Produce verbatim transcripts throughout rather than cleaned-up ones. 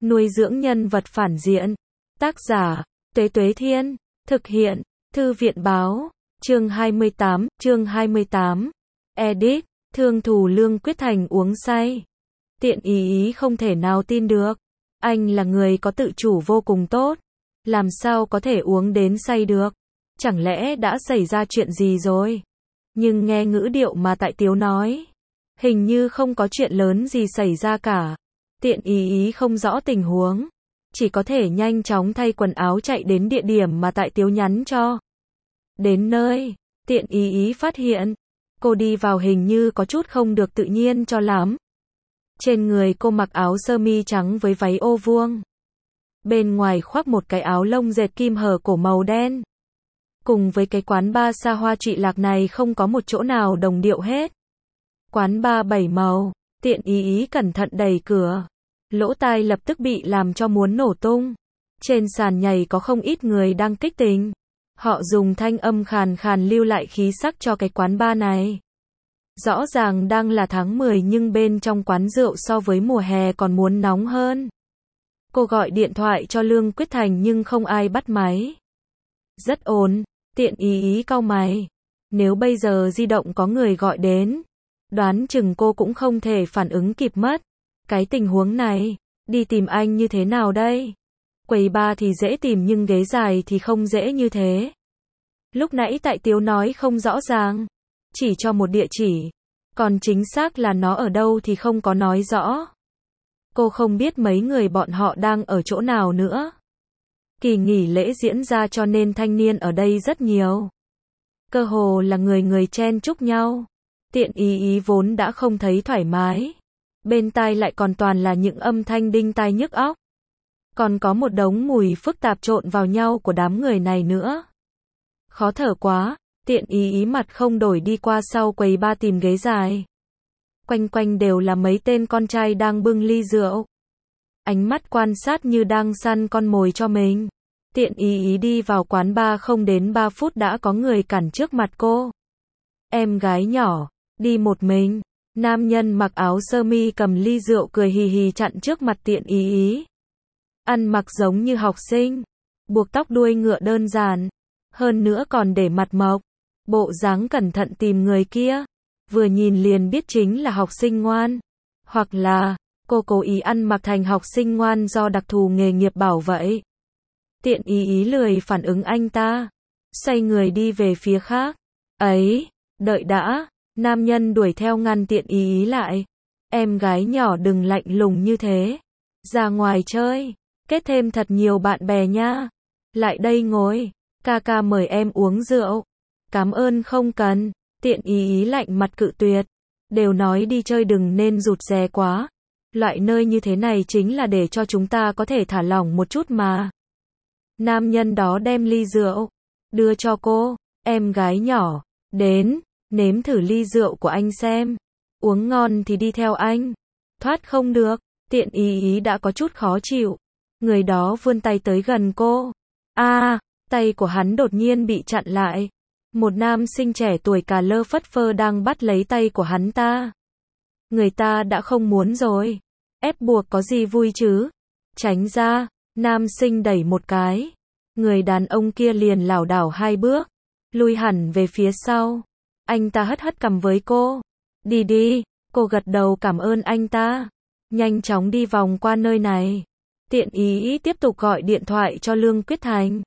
Nuôi dưỡng nhân vật phản diện. Tác giả, Tuế Tuế Thiên. Thực hiện, Thư viện Báo. Chương hai mươi tám, chương hai mươi tám. Edit, Thương Thù Lương Quyết Thành uống say. Tiện ý ý không thể nào tin được. Anh là người có tự chủ vô cùng tốt. Làm sao có thể uống đến say được? Chẳng lẽ đã xảy ra chuyện gì rồi? Nhưng nghe ngữ điệu mà tại Tiếu nói, hình như không có chuyện lớn gì xảy ra cả. Tiện ý ý không rõ tình huống, chỉ có thể nhanh chóng thay quần áo chạy đến địa điểm mà tại Tiếu nhắn cho. Đến nơi, tiện ý ý phát hiện, cô đi vào hình như có chút không được tự nhiên cho lắm. Trên người cô mặc áo sơ mi trắng với váy ô vuông. Bên ngoài khoác một cái áo lông dệt kim hở cổ màu đen. Cùng với cái quán bar xa hoa trụy lạc này không có một chỗ nào đồng điệu hết. Quán bar bảy màu, tiện ý ý cẩn thận đẩy cửa. Lỗ tai lập tức bị làm cho muốn nổ tung. Trên sàn nhảy có không ít người đang kích tình. Họ dùng thanh âm khàn khàn lưu lại khí sắc cho cái quán bar này. Rõ ràng đang là tháng mười nhưng bên trong quán rượu so với mùa hè còn muốn nóng hơn. Cô gọi điện thoại cho Lương Quyết Thành nhưng không ai bắt máy. Rất ồn, tiện ý ý cau mày. Nếu bây giờ di động có người gọi đến, đoán chừng cô cũng không thể phản ứng kịp mất. Cái tình huống này, đi tìm anh như thế nào đây? Quầy bar thì dễ tìm nhưng ghế dài thì không dễ như thế. Lúc nãy tại Tiếu nói không rõ ràng, chỉ cho một địa chỉ, còn chính xác là nó ở đâu thì không có nói rõ. Cô không biết mấy người bọn họ đang ở chỗ nào nữa. Kỳ nghỉ lễ diễn ra cho nên thanh niên ở đây rất nhiều. Cơ hồ là người người chen chúc nhau. Tiện ý ý vốn đã không thấy thoải mái. Bên tai lại còn toàn là những âm thanh đinh tai nhức óc. Còn có một đống mùi phức tạp trộn vào nhau của đám người này nữa. Khó thở quá, tiện ý ý mặt không đổi đi qua sau quầy bar tìm ghế dài. Quanh quanh đều là mấy tên con trai đang bưng ly rượu. Ánh mắt quan sát như đang săn con mồi cho mình. Tiện ý ý đi vào quán bar không đến ba phút đã có người cản trước mặt cô. Em gái nhỏ, đi một mình. Nam nhân mặc áo sơ mi cầm ly rượu cười hì hì chặn trước mặt tiện ý ý. Ăn mặc giống như học sinh, buộc tóc đuôi ngựa đơn giản, hơn nữa còn để mặt mộc, bộ dáng cẩn thận tìm người kia, vừa nhìn liền biết chính là học sinh ngoan, hoặc là cô cố ý ăn mặc thành học sinh ngoan do đặc thù nghề nghiệp bảo vậy. Tiện ý ý lười phản ứng anh ta, xoay người đi về phía khác. Ấy, đợi đã. Nam nhân đuổi theo ngăn tiện ý ý lại. Em gái nhỏ đừng lạnh lùng như thế. Ra ngoài chơi, kết thêm thật nhiều bạn bè nha. Lại đây ngồi, ca ca mời em uống rượu. Cảm ơn không cần, tiện ý ý lạnh mặt cự tuyệt. Đều nói đi chơi đừng nên rụt rè quá. Loại nơi như thế này chính là để cho chúng ta có thể thả lỏng một chút mà. Nam nhân đó đem ly rượu, đưa cho cô. Em gái nhỏ, đến. Nếm thử ly rượu của anh xem. Uống ngon thì đi theo anh. Thoát không được. Tiện ý ý đã có chút khó chịu. Người đó vươn tay tới gần cô. A, à, tay của hắn đột nhiên bị chặn lại. Một nam sinh trẻ tuổi cà lơ phất phơ đang bắt lấy tay của hắn ta. Người ta đã không muốn rồi. Ép buộc có gì vui chứ? Tránh ra. Nam sinh đẩy một cái. Người đàn ông kia liền lảo đảo hai bước. Lui hẳn về phía sau. Anh ta hất hất cằm với cô. Đi đi, cô gật đầu cảm ơn anh ta. Nhanh chóng đi vòng qua nơi này. Tiện ý ý tiếp tục gọi điện thoại cho Lương Quyết Thành.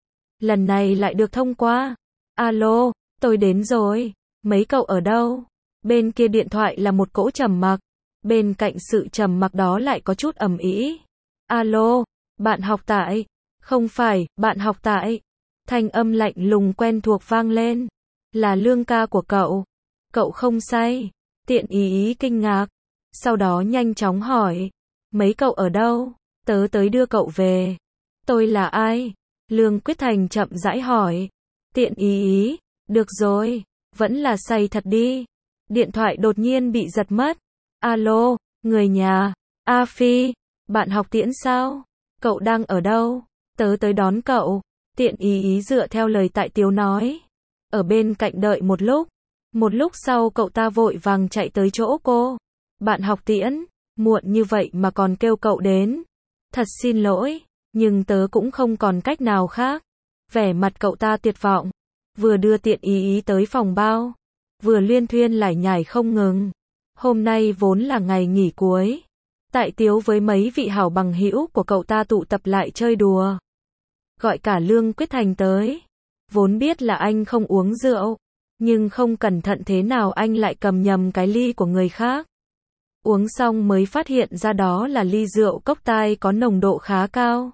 Lần này lại được thông qua. Alo, tôi đến rồi. Mấy cậu ở đâu? Bên kia điện thoại là một cỗ trầm mặc. Bên cạnh sự trầm mặc đó lại có chút ầm ĩ. Alo, bạn học tại? Không phải, bạn học tại. Thanh âm lạnh lùng quen thuộc vang lên. Là Lương ca của cậu. Cậu không say. Tiện ý ý kinh ngạc. Sau đó nhanh chóng hỏi. Mấy cậu ở đâu? Tớ tới đưa cậu về. Tôi là ai? Lương Quyết Thành chậm rãi hỏi. Tiện ý ý. Được rồi. Vẫn là say thật đi. Điện thoại đột nhiên bị giật mất. Alo, người nhà. A Phi. Bạn học Tiễn sao? Cậu đang ở đâu? Tớ tới đón cậu. Tiện ý ý dựa theo lời tại Tiếu nói. Ở bên cạnh đợi một lúc. Một lúc sau cậu ta vội vàng chạy tới chỗ cô. Bạn học Tiễn, muộn như vậy mà còn kêu cậu đến. Thật xin lỗi, nhưng tớ cũng không còn cách nào khác. Vẻ mặt cậu ta tuyệt vọng, vừa đưa Tiện Ý Ý tới phòng bao, vừa luyên thuyên lải nhải không ngừng. Hôm nay vốn là ngày nghỉ cuối. Tại Tiếu với mấy vị hảo bằng hữu của cậu ta tụ tập lại chơi đùa. Gọi cả Lương Quyết Thành tới. Vốn biết là anh không uống rượu, nhưng không cẩn thận thế nào anh lại cầm nhầm cái ly của người khác. Uống xong mới phát hiện ra đó là ly rượu cốc tai có nồng độ khá cao.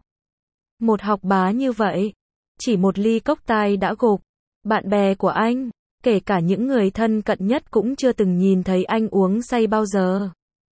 Một học bá như vậy, chỉ một ly cốc tai đã gục. Bạn bè của anh, kể cả những người thân cận nhất cũng chưa từng nhìn thấy anh uống say bao giờ.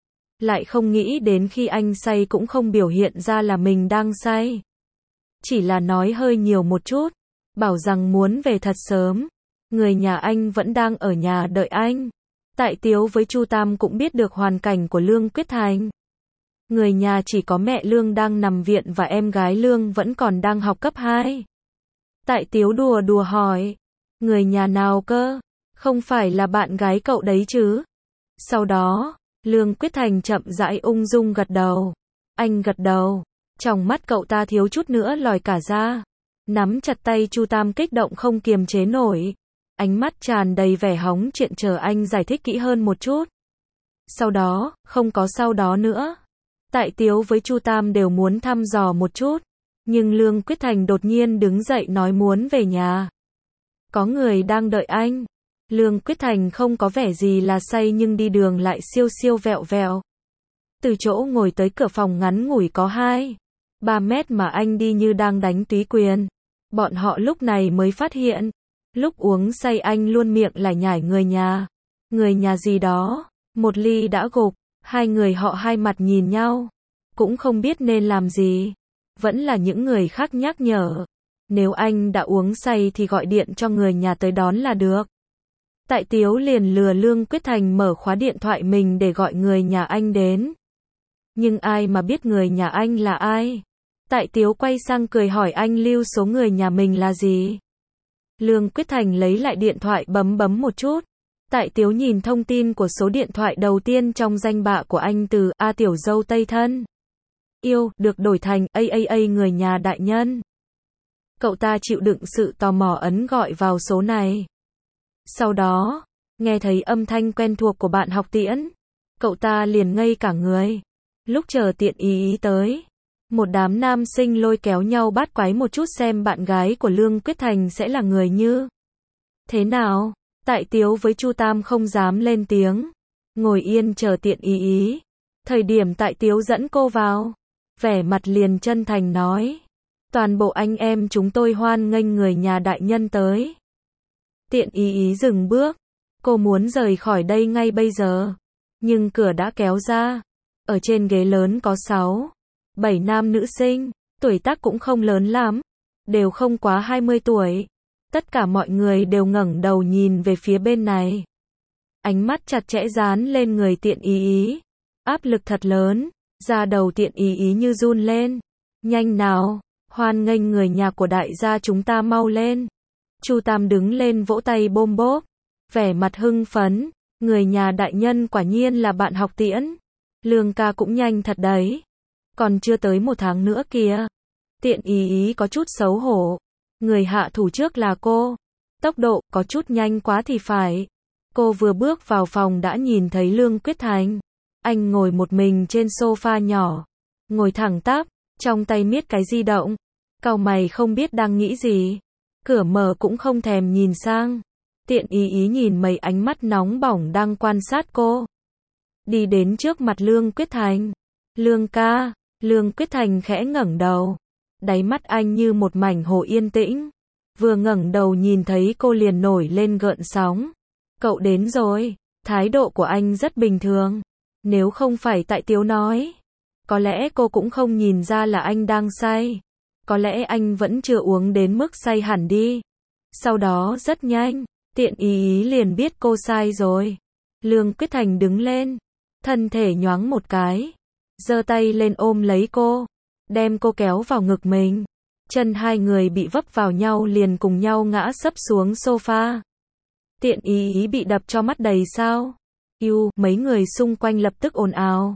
Lại không nghĩ đến khi anh say cũng không biểu hiện ra là mình đang say. Chỉ là nói hơi nhiều một chút, bảo rằng muốn về thật sớm. Người nhà anh vẫn đang ở nhà đợi anh. Tại Tiếu với Chu Tam cũng biết được hoàn cảnh của Lương Quyết Thành. Người nhà chỉ có mẹ Lương đang nằm viện và em gái Lương vẫn còn đang học cấp hai. Tại Tiếu đùa đùa hỏi, người nhà nào cơ? Không phải là bạn gái cậu đấy chứ? Sau đó, Lương Quyết Thành chậm rãi ung dung gật đầu. Anh gật đầu, trong mắt cậu ta thiếu chút nữa lòi cả ra. Nắm chặt tay Chu Tam kích động không kiềm chế nổi. Ánh mắt tràn đầy vẻ hóng chuyện chờ anh giải thích kỹ hơn một chút. Sau đó, không có sau đó nữa. Tại Tiếu với Chu Tam đều muốn thăm dò một chút. Nhưng Lương Quyết Thành đột nhiên đứng dậy nói muốn về nhà. Có người đang đợi anh. Lương Quyết Thành không có vẻ gì là say nhưng đi đường lại siêu siêu vẹo vẹo. Từ chỗ ngồi tới cửa phòng ngắn ngủi có hai, ba mét mà anh đi như đang đánh túy quyền. Bọn họ lúc này mới phát hiện. Lúc uống say anh luôn miệng lải nhải người nhà. Người nhà gì đó. Một ly đã gục. Hai người họ hai mặt nhìn nhau. Cũng không biết nên làm gì. Vẫn là những người khác nhắc nhở. Nếu anh đã uống say thì gọi điện cho người nhà tới đón là được. Tại Tiếu liền lừa Lương Quyết Thành mở khóa điện thoại mình để gọi người nhà anh đến. Nhưng ai mà biết người nhà anh là ai? Tại Tiếu quay sang cười hỏi anh lưu số người nhà mình là gì? Lương Quyết Thành lấy lại điện thoại bấm bấm một chút. Tại Tiếu nhìn thông tin của số điện thoại đầu tiên trong danh bạ của anh từ A tiểu dâu Tây thân. Yêu, được đổi thành a a a người nhà đại nhân. Cậu ta chịu đựng sự tò mò ấn gọi vào số này. Sau đó, nghe thấy âm thanh quen thuộc của bạn học Tiễn. Cậu ta liền ngây cả người. Lúc chờ Tiện Ý Ý tới, một đám nam sinh lôi kéo nhau bắt quái một chút xem bạn gái của Lương Quyết Thành sẽ là người như thế nào. Tại Tiếu với Chu Tam không dám lên tiếng. Ngồi yên chờ Tiện Ý Ý. Thời điểm Tại Tiếu dẫn cô vào, vẻ mặt liền chân thành nói. Toàn bộ anh em chúng tôi hoan nghênh người nhà đại nhân tới. Tiện Ý Ý dừng bước. Cô muốn rời khỏi đây ngay bây giờ. Nhưng cửa đã kéo ra. Ở trên ghế lớn có sáu, bảy nam nữ sinh. Tuổi tác cũng không lớn lắm. Đều không quá hai mươi tuổi. Tất cả mọi người đều ngẩng đầu nhìn về phía bên này. Ánh mắt chặt chẽ dán lên người Tiện Ý Ý. Áp lực thật lớn. Da đầu Tiện Ý Ý như run lên. Nhanh nào, hoan nghênh người nhà của đại gia chúng ta mau lên. Chu Tam đứng lên vỗ tay bôm bốp. Vẻ mặt hưng phấn. Người nhà đại nhân quả nhiên là bạn học Tiễn. Lương ca cũng nhanh thật đấy. Còn chưa tới một tháng nữa kìa. Tiện Ý Ý có chút xấu hổ. Người hạ thủ trước là cô. Tốc độ có chút nhanh quá thì phải. Cô vừa bước vào phòng đã nhìn thấy Lương Quyết Thành. Anh ngồi một mình trên sofa nhỏ. Ngồi thẳng tắp, trong tay miết cái di động. Cau mày không biết đang nghĩ gì. Cửa mở cũng không thèm nhìn sang. Tiện Ý Ý nhìn mấy ánh mắt nóng bỏng đang quan sát cô. Đi đến trước mặt Lương Quyết Thành. Lương ca. Lương Quyết Thành khẽ ngẩng đầu. Đáy mắt anh như một mảnh hồ yên tĩnh. Vừa ngẩng đầu nhìn thấy cô liền nổi lên gợn sóng. Cậu đến rồi. Thái độ của anh rất bình thường. Nếu không phải Tại Tiếu nói, có lẽ cô cũng không nhìn ra là anh đang say. Có lẽ anh vẫn chưa uống đến mức say hẳn đi. Sau đó rất nhanh, Tiện Ý Ý liền biết cô sai rồi. Lương Quyết Thành đứng lên, thân thể nhoáng một cái, giơ tay lên ôm lấy cô, đem cô kéo vào ngực mình. Chân hai người bị vấp vào nhau liền cùng nhau ngã sấp xuống sofa. Tiện Ý Ý bị đập cho mắt đầy sao. Yêu, mấy người xung quanh lập tức ồn ào.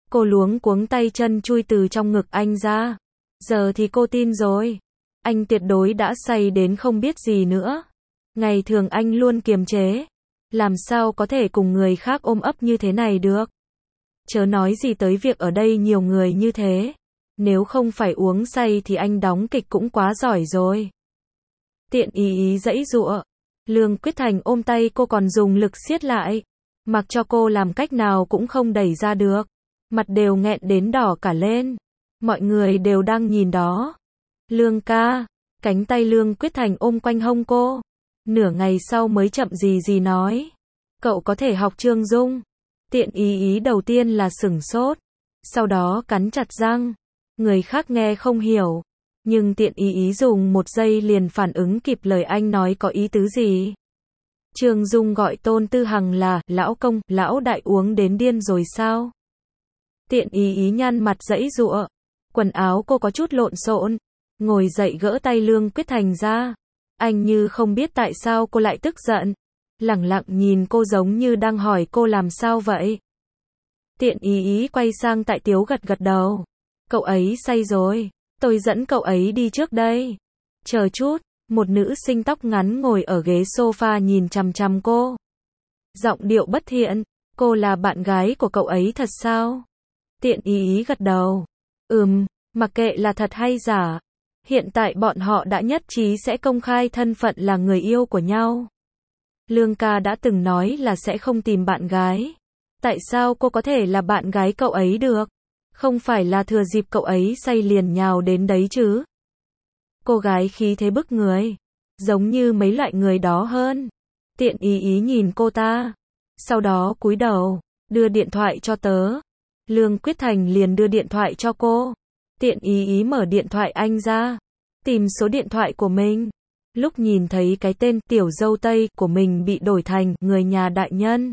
Cô luống cuống tay chân chui từ trong ngực anh ra. Giờ thì cô tin rồi. Anh tuyệt đối đã say đến không biết gì nữa. Ngày thường anh luôn kiềm chế. Làm sao có thể cùng người khác ôm ấp như thế này được. Chớ nói gì tới việc ở đây nhiều người như thế. Nếu không phải uống say thì anh đóng kịch cũng quá giỏi rồi. Tiện ý ý giãy giụa. Lương Quyết Thành ôm tay cô còn dùng lực siết lại. Mặc cho cô làm cách nào cũng không đẩy ra được. Mặt đều nghẹn đến đỏ cả lên. Mọi người đều đang nhìn đó. Lương ca. Cánh tay Lương Quyết Thành ôm quanh hông cô. Nửa ngày sau mới chậm gì gì nói. Cậu có thể học Trương Dung. Tiện ý ý đầu tiên là sửng sốt. Sau đó cắn chặt răng. Người khác nghe không hiểu. Nhưng tiện ý ý dùng một giây liền phản ứng kịp lời anh nói có ý tứ gì. Trương Dung gọi Tôn Tư Hằng là lão công, lão đại uống đến điên rồi sao? Tiện ý ý nhăn mặt giãy giụa. Quần áo cô có chút lộn xộn. Ngồi dậy gỡ tay Lương Quyết Thành ra. Anh như không biết tại sao cô lại tức giận. Lẳng lặng nhìn cô giống như đang hỏi cô làm sao vậy. Tiện ý ý quay sang Tại Tiếu gật gật đầu. Cậu ấy say rồi. Tôi dẫn cậu ấy đi trước đây. Chờ chút. Một nữ sinh tóc ngắn ngồi ở ghế sofa nhìn chằm chằm cô. Giọng điệu bất thiện. Cô là bạn gái của cậu ấy thật sao? Tiện ý ý gật đầu. Ừm, mặc kệ là thật hay giả. Hiện tại bọn họ đã nhất trí sẽ công khai thân phận là người yêu của nhau. Lương ca đã từng nói là sẽ không tìm bạn gái. Tại sao cô có thể là bạn gái cậu ấy được? Không phải là thừa dịp cậu ấy say liền nhào đến đấy chứ? Cô gái khí thế bức người. Giống như mấy loại người đó hơn. Tiện ý ý nhìn cô ta. Sau đó cúi đầu. Đưa điện thoại cho tớ. Lương Quyết Thành liền đưa điện thoại cho cô. Tiện ý ý mở điện thoại anh ra. Tìm số điện thoại của mình. Lúc nhìn thấy cái tên tiểu dâu Tây của mình bị đổi thành người nhà đại nhân.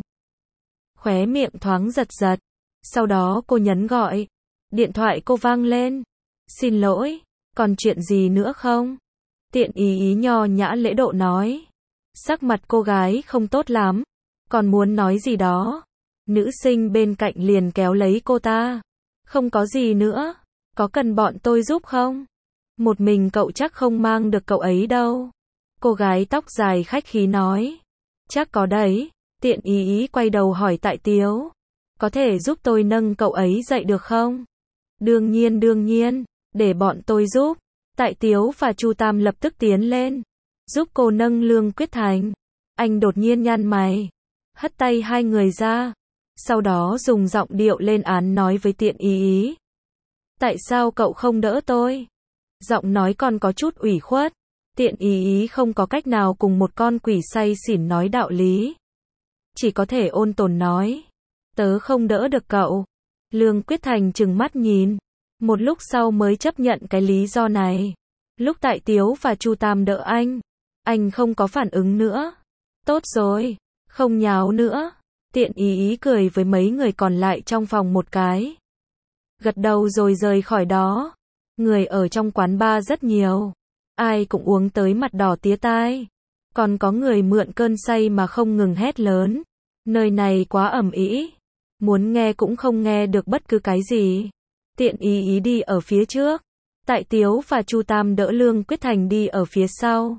Khóe miệng thoáng giật giật. Sau đó cô nhấn gọi. Điện thoại cô vang lên. Xin lỗi, còn chuyện gì nữa không? Tiện ý ý nho nhã lễ độ nói. Sắc mặt cô gái không tốt lắm. Còn muốn nói gì đó. Nữ sinh bên cạnh liền kéo lấy cô ta. Không có gì nữa. Có cần bọn tôi giúp không? Một mình cậu chắc không mang được cậu ấy đâu. Cô gái tóc dài khách khí nói. Chắc có đấy. Tiện ý ý quay đầu hỏi Tại Tiếu. Có thể giúp tôi nâng cậu ấy dậy được không? Đương nhiên đương nhiên. Để bọn tôi giúp. Tại Tiếu và Chu Tam lập tức tiến lên. Giúp cô nâng Lương Quyết Thành. Anh đột nhiên nhăn mày. Hất tay hai người ra. Sau đó dùng giọng điệu lên án nói với tiện ý ý. Tại sao cậu không đỡ tôi? Giọng nói còn có chút ủy khuất. Tiện ý ý không có cách nào cùng một con quỷ say xỉn nói đạo lý. Chỉ có thể ôn tồn nói. Tớ không đỡ được cậu. Lương Quyết Thành trừng mắt nhìn. Một lúc sau mới chấp nhận cái lý do này. Lúc Tại Tiếu và Chu Tam đỡ anh. Anh không có phản ứng nữa. Tốt rồi. Không nháo nữa. Tiện ý ý cười với mấy người còn lại trong phòng một cái. Gật đầu rồi rời khỏi đó. Người ở trong quán bar rất nhiều. Ai cũng uống tới mặt đỏ tía tai. Còn có người mượn cơn say mà không ngừng hét lớn. Nơi này quá ầm ĩ. Muốn nghe cũng không nghe được bất cứ cái gì. Tiện ý ý đi ở phía trước. Tại Tiếu và Chu Tam đỡ Lương Quyết Thành đi ở phía sau.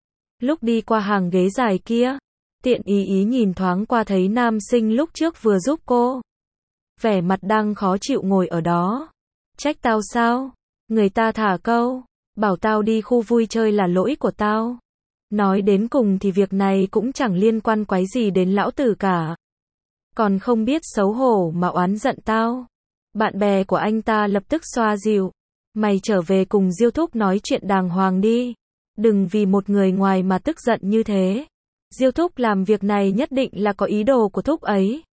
Lúc đi qua hàng ghế dài kia. Tiện ý ý nhìn thoáng qua thấy nam sinh lúc trước vừa giúp cô. Vẻ mặt đang khó chịu ngồi ở đó. Trách tao sao? Người ta thả câu. Bảo tao đi khu vui chơi là lỗi của tao. Nói đến cùng thì việc này cũng chẳng liên quan quái gì đến lão tử cả. Còn không biết xấu hổ mà oán giận tao. Bạn bè của anh ta lập tức xoa dịu. Mày trở về cùng Diêu Thúc nói chuyện đàng hoàng đi. Đừng vì một người ngoài mà tức giận như thế. Diêu Thúc làm việc này nhất định là có ý đồ của Thúc ấy.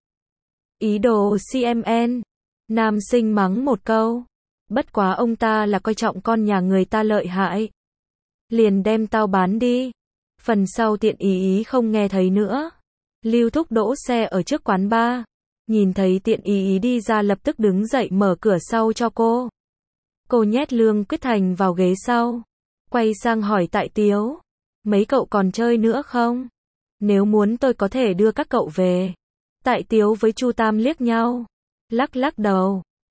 Ý đồ xê em en. Nam sinh mắng một câu. Bất quá ông ta là coi trọng con nhà người ta lợi hại. Liền đem tao bán đi. Phần sau tiện ý ý không nghe thấy nữa. Lưu Thúc đỗ xe ở trước quán bar. Nhìn thấy tiện ý ý đi ra lập tức đứng dậy mở cửa sau cho cô. Cô nhét Lương Quyết Thành vào ghế sau. Quay sang hỏi Tại Tiếu. Mấy cậu còn chơi nữa không? Nếu muốn tôi có thể đưa các cậu về. Tại Tiếu với Chu Tam liếc nhau. Lắc lắc đầu.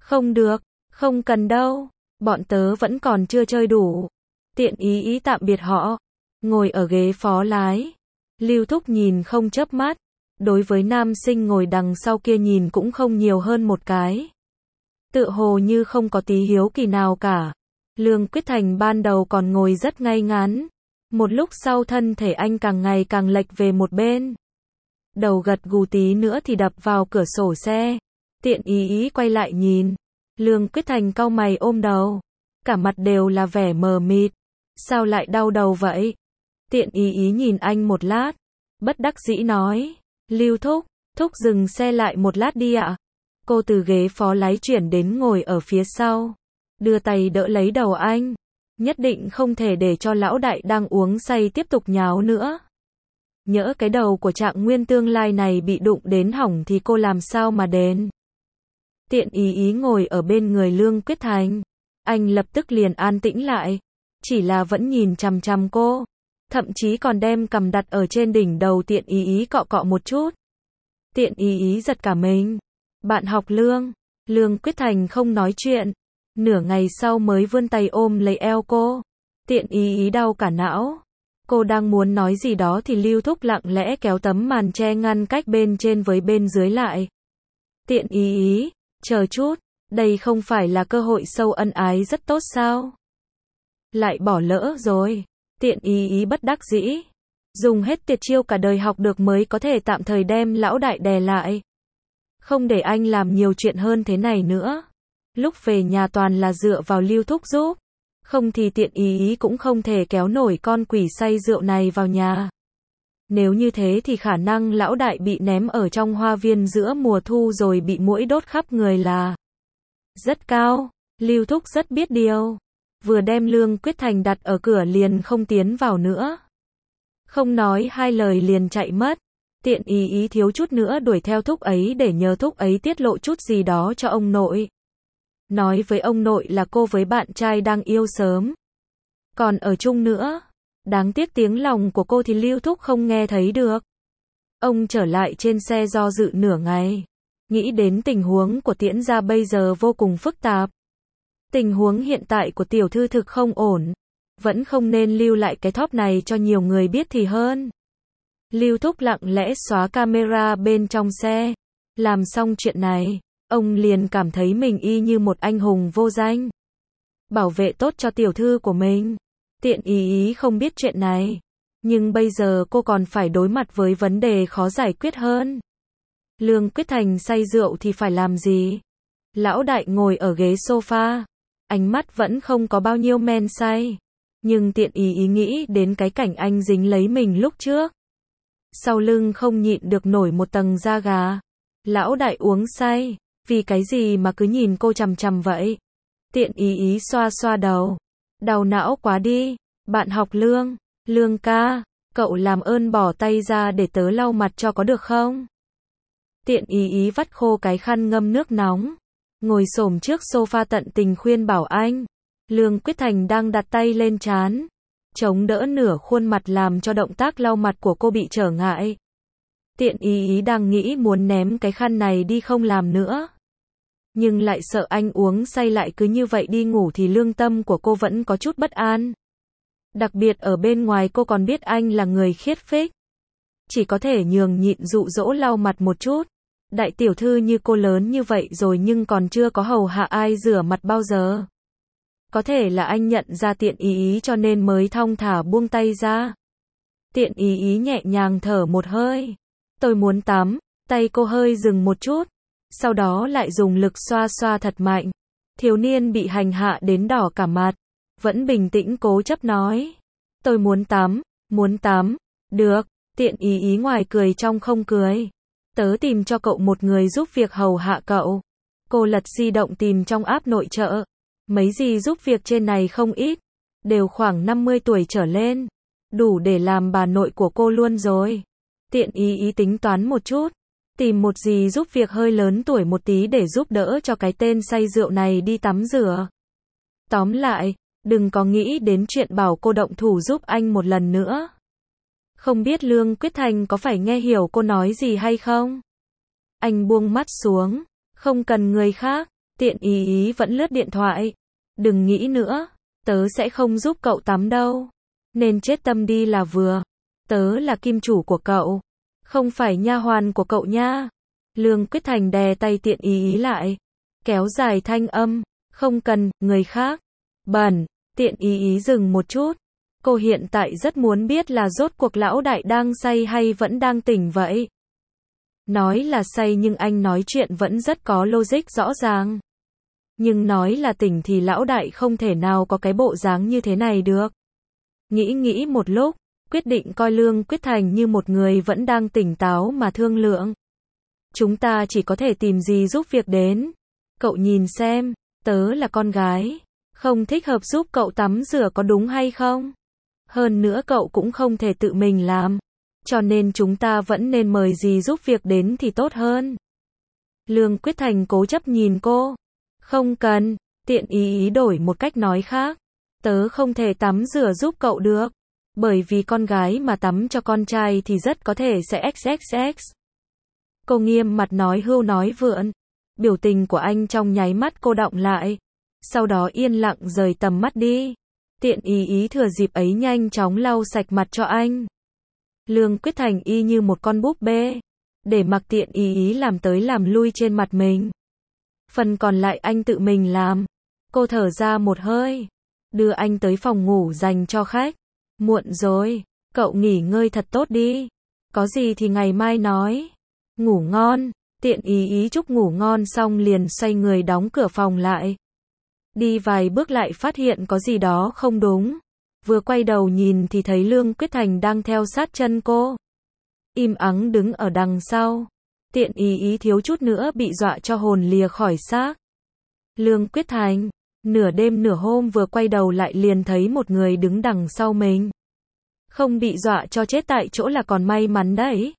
Không được, không cần đâu, bọn tớ vẫn còn chưa chơi đủ. Tiện ý ý tạm biệt họ, ngồi ở ghế phó lái. Lưu Thúc nhìn không chớp mắt, đối với nam sinh ngồi đằng sau kia nhìn cũng không nhiều hơn một cái. Tựa hồ như không có tí hiếu kỳ nào cả. Lương Quyết Thành ban đầu còn ngồi rất ngay ngắn. Một lúc sau thân thể anh càng ngày càng lệch về một bên. Đầu gật gù tí nữa thì đập vào cửa sổ xe. Tiện ý ý quay lại nhìn. Lương Quyết Thành cau mày ôm đầu. Cả mặt đều là vẻ mờ mịt. Sao lại đau đầu vậy? Tiện ý ý nhìn anh một lát. Bất đắc dĩ nói. Lưu Thúc, Thúc dừng xe lại một lát đi ạ. Cô từ ghế phó lái chuyển đến ngồi ở phía sau. Đưa tay đỡ lấy đầu anh. Nhất định không thể để cho lão đại đang uống say tiếp tục nháo nữa. Nhỡ cái đầu của Trạng Nguyên tương lai này bị đụng đến hỏng thì cô làm sao mà đền. Tiện ý ý ngồi ở bên người Lương Quyết Thành. Anh lập tức liền an tĩnh lại. Chỉ là vẫn nhìn chằm chằm cô. Thậm chí còn đem cằm đặt ở trên đỉnh đầu tiện ý ý cọ cọ một chút. Tiện ý ý giật cả mình. Bạn học Lương. Lương Quyết Thành không nói chuyện. Nửa ngày sau mới vươn tay ôm lấy eo cô. Tiện ý ý đau cả não. Cô đang muốn nói gì đó thì Lưu Thúc lặng lẽ kéo tấm màn che ngăn cách bên trên với bên dưới lại. Tiện ý ý, chờ chút, đây không phải là cơ hội sâu ân ái rất tốt sao? Lại bỏ lỡ rồi. Tiện ý ý bất đắc dĩ. Dùng hết tuyệt chiêu cả đời học được mới có thể tạm thời đem lão đại đè lại. Không để anh làm nhiều chuyện hơn thế này nữa. Lúc về nhà toàn là dựa vào Lưu Thúc giúp. Không thì tiện ý ý cũng không thể kéo nổi con quỷ say rượu này vào nhà. Nếu như thế thì khả năng lão đại bị ném ở trong hoa viên giữa mùa thu rồi bị muỗi đốt khắp người là rất cao. Lưu Thúc rất biết điều. Vừa đem Lương Quyết Thành đặt ở cửa liền không tiến vào nữa. Không nói hai lời liền chạy mất. Tiện ý ý thiếu chút nữa đuổi theo Thúc ấy để nhờ Thúc ấy tiết lộ chút gì đó cho ông nội. Nói với ông nội là cô với bạn trai đang yêu sớm. Còn ở chung nữa. Đáng tiếc tiếng lòng của cô thì Lưu Thúc không nghe thấy được. Ông trở lại trên xe do dự nửa ngày. Nghĩ đến tình huống của Tiễn gia bây giờ vô cùng phức tạp. Tình huống hiện tại của tiểu thư thực không ổn. Vẫn không nên lưu lại cái thóp này cho nhiều người biết thì hơn. Lưu Thúc lặng lẽ xóa camera bên trong xe. Làm xong chuyện này, ông liền cảm thấy mình y như một anh hùng vô danh. Bảo vệ tốt cho tiểu thư của mình. Tiện ý ý không biết chuyện này. Nhưng bây giờ cô còn phải đối mặt với vấn đề khó giải quyết hơn. Lương Quyết Thành say rượu thì phải làm gì? Lão đại ngồi ở ghế sofa. Ánh mắt vẫn không có bao nhiêu men say. Nhưng tiện ý ý nghĩ đến cái cảnh anh dính lấy mình lúc trước. Sau lưng không nhịn được nổi một tầng da gà. Lão đại uống say. Vì cái gì mà cứ nhìn cô chằm chằm vậy? Tiện ý ý xoa xoa đầu. Đau não quá đi. Bạn học Lương. Lương ca. Cậu làm ơn bỏ tay ra để tớ lau mặt cho có được không? Tiện ý ý vắt khô cái khăn ngâm nước nóng. Ngồi xổm trước sofa tận tình khuyên bảo anh. Lương Quyết Thành đang đặt tay lên trán. Chống đỡ nửa khuôn mặt làm cho động tác lau mặt của cô bị trở ngại. Tiện ý ý đang nghĩ muốn ném cái khăn này đi không làm nữa. Nhưng lại sợ anh uống say lại cứ như vậy đi ngủ thì lương tâm của cô vẫn có chút bất an. Đặc biệt ở bên ngoài cô còn biết anh là người khiết phích. Chỉ có thể nhường nhịn dụ dỗ lau mặt một chút. Đại tiểu thư như cô lớn như vậy rồi nhưng còn chưa có hầu hạ ai rửa mặt bao giờ. Có thể là anh nhận ra tiện ý ý cho nên mới thong thả buông tay ra. Tiện ý ý nhẹ nhàng thở một hơi. Tôi muốn tắm. Tay cô hơi dừng một chút. Sau đó lại dùng lực xoa xoa thật mạnh. Thiếu niên bị hành hạ đến đỏ cả mặt. Vẫn bình tĩnh cố chấp nói. Tôi muốn tắm. Muốn tắm. Được. Tiện ý ý ngoài cười trong không cười. Tớ tìm cho cậu một người giúp việc hầu hạ cậu. Cô lật di động tìm trong app nội trợ. Mấy gì giúp việc trên này không ít. Đều khoảng năm mươi tuổi trở lên. Đủ để làm bà nội của cô luôn rồi. Tiện ý ý tính toán một chút. Tìm một gì giúp việc hơi lớn tuổi một tí để giúp đỡ cho cái tên say rượu này đi tắm rửa. Tóm lại, đừng có nghĩ đến chuyện bảo cô động thủ giúp anh một lần nữa. Không biết Lương Quyết Thành có phải nghe hiểu cô nói gì hay không? Anh buông mắt xuống. Không cần người khác. Tiện ý ý vẫn lướt điện thoại. Đừng nghĩ nữa, tớ sẽ không giúp cậu tắm đâu. Nên chết tâm đi là vừa. Tớ là kim chủ của cậu, không phải nha hoàn của cậu nha. Lương Quyết Thành đè tay tiện ý ý lại, kéo dài thanh âm, không cần, người khác. Bẩn, tiện ý ý dừng một chút. Cô hiện tại rất muốn biết là rốt cuộc lão đại đang say hay vẫn đang tỉnh vậy. Nói là say nhưng anh nói chuyện vẫn rất có logic rõ ràng. Nhưng nói là tỉnh thì lão đại không thể nào có cái bộ dáng như thế này được. Nghĩ nghĩ một lúc, quyết định coi Lương Quyết Thành như một người vẫn đang tỉnh táo mà thương lượng. Chúng ta chỉ có thể tìm gì giúp việc đến. Cậu nhìn xem, tớ là con gái, không thích hợp giúp cậu tắm rửa có đúng hay không? Hơn nữa cậu cũng không thể tự mình làm, cho nên chúng ta vẫn nên mời gì giúp việc đến thì tốt hơn. Lương Quyết Thành cố chấp nhìn cô. Không cần, tiện ý ý đổi một cách nói khác. Tớ không thể tắm rửa giúp cậu được, bởi vì con gái mà tắm cho con trai thì rất có thể sẽ ích ích ích. Cô nghiêm mặt nói hưu nói vượn. Biểu tình của anh trong nháy mắt cô đọng lại, sau đó yên lặng rời tầm mắt đi. Tiện ý ý thừa dịp ấy nhanh chóng lau sạch mặt cho anh. Lương Quyết Thành y như một con búp bê, để mặc tiện ý ý làm tới làm lui trên mặt mình. Phần còn lại anh tự mình làm. Cô thở ra một hơi, đưa anh tới phòng ngủ dành cho khách. Muộn rồi, cậu nghỉ ngơi thật tốt đi. Có gì thì ngày mai nói. Ngủ ngon. Tiện ý ý chúc ngủ ngon xong liền xoay người đóng cửa phòng lại. Đi vài bước lại phát hiện có gì đó không đúng. Vừa quay đầu nhìn thì thấy Lương Quyết Thành đang theo sát chân cô. Im ắng đứng ở đằng sau. Tiện ý ý thiếu chút nữa bị dọa cho hồn lìa khỏi xác. Lương Quyết Thành, nửa đêm nửa hôm vừa quay đầu lại liền thấy một người đứng đằng sau mình. Không bị dọa cho chết tại chỗ là còn may mắn đấy.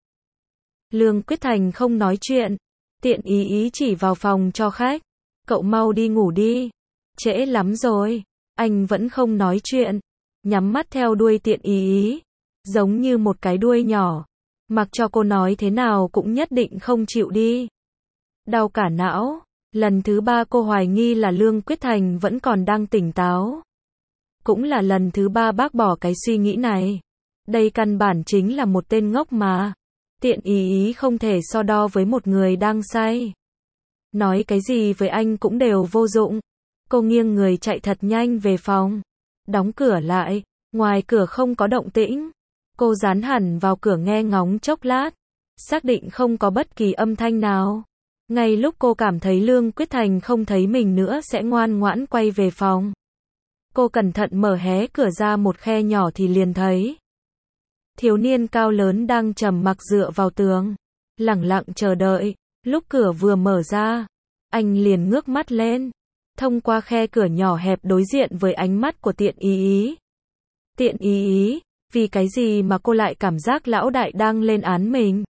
Lương Quyết Thành không nói chuyện. Tiện ý ý chỉ vào phòng cho khách. Cậu mau đi ngủ đi. Trễ lắm rồi. Anh vẫn không nói chuyện. Nhắm mắt theo đuôi tiện ý ý. Giống như một cái đuôi nhỏ. Mặc cho cô nói thế nào cũng nhất định không chịu đi. Đau cả não. Lần thứ ba cô hoài nghi là Lương Quyết Thành vẫn còn đang tỉnh táo. Cũng là lần thứ ba bác bỏ cái suy nghĩ này. Đây căn bản chính là một tên ngốc mà. Tiện ý ý không thể so đo với một người đang say. Nói cái gì với anh cũng đều vô dụng. Cô nghiêng người chạy thật nhanh về phòng. Đóng cửa lại. Ngoài cửa không có động tĩnh. Cô dán hẳn vào cửa nghe ngóng chốc lát. Xác định không có bất kỳ âm thanh nào. Ngay lúc cô cảm thấy Lương Quyết Thành không thấy mình nữa sẽ ngoan ngoãn quay về phòng. Cô cẩn thận mở hé cửa ra một khe nhỏ thì liền thấy thiếu niên cao lớn đang trầm mặc dựa vào tường, lẳng lặng chờ đợi. Lúc cửa vừa mở ra, anh liền ngước mắt lên, thông qua khe cửa nhỏ hẹp đối diện với ánh mắt của tiện ý ý. Tiện ý ý, vì cái gì mà cô lại cảm giác lão đại đang lên án mình?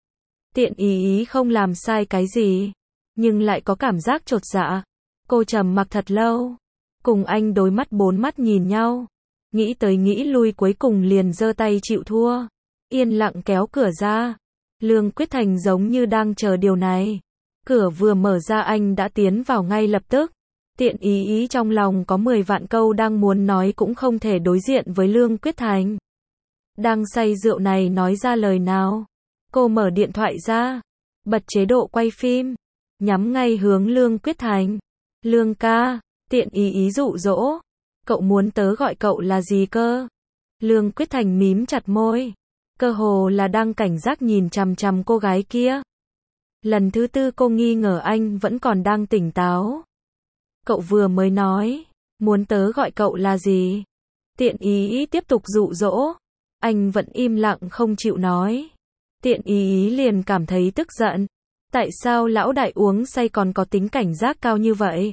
Tiện ý ý không làm sai cái gì, nhưng lại có cảm giác chột dạ. Cô trầm mặc thật lâu, cùng anh đối mắt bốn mắt nhìn nhau. Nghĩ tới nghĩ lui cuối cùng liền giơ tay chịu thua. Yên lặng kéo cửa ra. Lương Quyết Thành giống như đang chờ điều này. Cửa vừa mở ra anh đã tiến vào ngay lập tức. Tiện ý ý trong lòng có mười vạn câu đang muốn nói cũng không thể đối diện với Lương Quyết Thành. Đang say rượu này nói ra lời nào. Cô mở điện thoại ra, bật chế độ quay phim, nhắm ngay hướng Lương Quyết Thành. Lương ca, tiện ý ý dụ dỗ. Cậu muốn tớ gọi cậu là gì cơ? Lương Quyết Thành mím chặt môi. Cơ hồ là đang cảnh giác nhìn chằm chằm cô gái kia. Lần thứ tư cô nghi ngờ anh vẫn còn đang tỉnh táo. Cậu vừa mới nói, muốn tớ gọi cậu là gì? Tiện ý ý tiếp tục dụ dỗ. Anh vẫn im lặng không chịu nói. Tiện ý ý liền cảm thấy tức giận. Tại sao lão đại uống say còn có tính cảnh giác cao như vậy?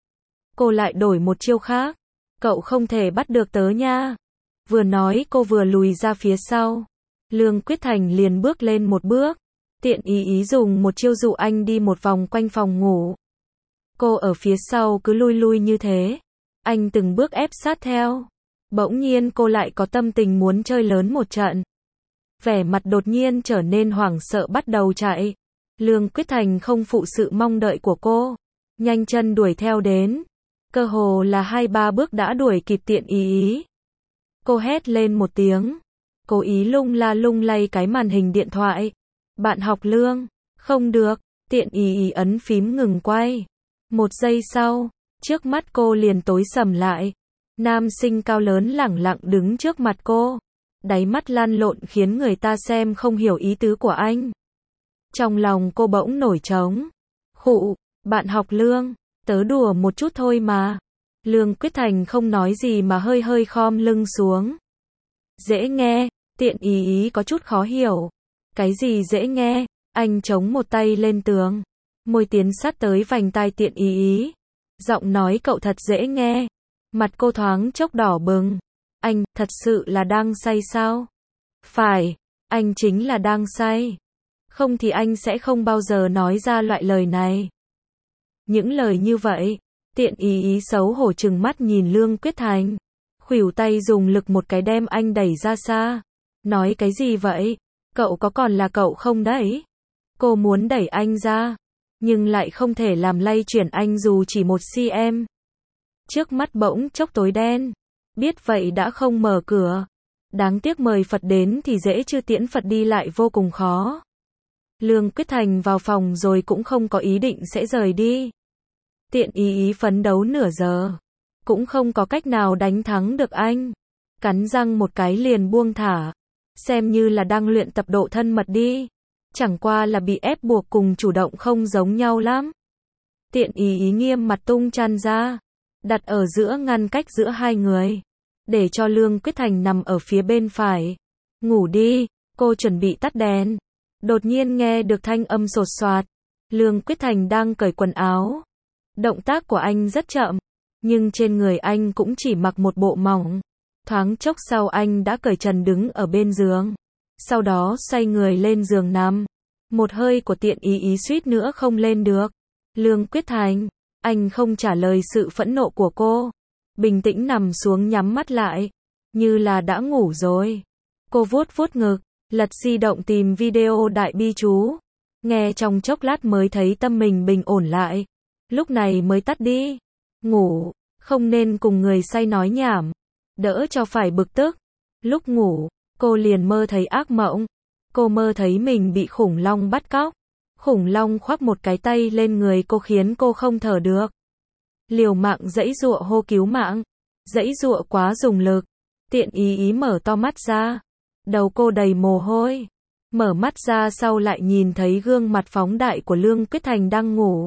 Cô lại đổi một chiêu khác. Cậu không thể bắt được tớ nha. Vừa nói cô vừa lùi ra phía sau. Lương Quyết Thành liền bước lên một bước. Tiện ý ý dùng một chiêu dụ anh đi một vòng quanh phòng ngủ. Cô ở phía sau cứ lui lui như thế. Anh từng bước ép sát theo. Bỗng nhiên cô lại có tâm tình muốn chơi lớn một trận. Vẻ mặt đột nhiên trở nên hoảng sợ bắt đầu chạy. Lương Quyết Thành không phụ sự mong đợi của cô. nhanh chân đuổi theo đến. Cơ hồ là hai ba bước đã đuổi kịp Tiện Ý Ý. Cô hét lên một tiếng. Cố ý lung la lung lay cái màn hình điện thoại. Bạn học Lương, không được, Tiện Ý Ý ấn phím ngừng quay. Một giây sau, trước mắt cô liền tối sầm lại. Nam sinh cao lớn lẳng lặng đứng trước mặt cô. Đáy mắt lăn lộn khiến người ta xem không hiểu ý tứ của anh. Trong lòng cô bỗng nổi trống. Khụ, bạn học Lương, tớ đùa một chút thôi mà. Lương Quyết Thành không nói gì mà hơi hơi khom lưng xuống. Dễ nghe, Tiện Ý Ý có chút khó hiểu. Cái gì dễ nghe? Anh chống một tay lên tường. Môi tiến sát tới vành tai Tiện Ý Ý. Giọng nói cậu thật dễ nghe. Mặt cô thoáng chốc đỏ bừng. Anh, thật sự là đang say sao? Phải, anh chính là đang say. Không thì anh sẽ không bao giờ nói ra loại lời này. Những lời như vậy, Tiện Ý Ý xấu hổ trừng mắt nhìn Lương Quyết Thành. Khuỷu tay dùng lực một cái đem anh đẩy ra xa. Nói cái gì vậy? Cậu có còn là cậu không đấy? Cô muốn đẩy anh ra, nhưng lại không thể làm lay chuyển anh dù chỉ một xăng-ti-mét. Trước mắt bỗng chốc tối đen. Biết vậy đã không mở cửa. Đáng tiếc mời Phật đến thì dễ chứ tiễn Phật đi lại vô cùng khó. Lương Quyết Thành vào phòng rồi cũng không có ý định sẽ rời đi. Tiện Ý Ý phấn đấu nửa giờ, cũng không có cách nào đánh thắng được anh. Cắn răng một cái liền buông thả. Xem như là đang luyện tập độ thân mật đi. Chẳng qua là bị ép buộc cùng chủ động không giống nhau lắm. Tiện Ý Ý nghiêm mặt tung chăn ra, đặt ở giữa ngăn cách giữa hai người, để cho Lương Quyết Thành nằm ở phía bên phải. Ngủ đi, cô chuẩn bị tắt đèn. Đột nhiên nghe được thanh âm sột soạt. Lương Quyết Thành đang cởi quần áo. Động tác của anh rất chậm, nhưng trên người anh cũng chỉ mặc một bộ mỏng. Thoáng chốc sau anh đã cởi trần đứng ở bên giường. Sau đó xoay người lên giường nằm. Một hơi của Tiện Ý Ý suýt nữa không lên được. Lương Quyết Thành, anh không trả lời sự phẫn nộ của cô. Bình tĩnh nằm xuống nhắm mắt lại, như là đã ngủ rồi. Cô vuốt vuốt ngực, lật di động tìm video đại bi chú. Nghe trong chốc lát mới thấy tâm mình bình ổn lại. Lúc này mới tắt đi. Ngủ, không nên cùng người say nói nhảm. Đỡ cho phải bực tức. Lúc ngủ, cô liền mơ thấy ác mộng. Cô mơ thấy mình bị khủng long bắt cóc. Khủng long khoác một cái tay lên người cô khiến cô không thở được. Liều mạng giãy giụa hô cứu mạng. Giãy giụa quá dùng lực. Tiện Ý Ý mở to mắt ra. Đầu cô đầy mồ hôi. Mở mắt ra sau lại nhìn thấy gương mặt phóng đại của Lương Quyết Thành đang ngủ.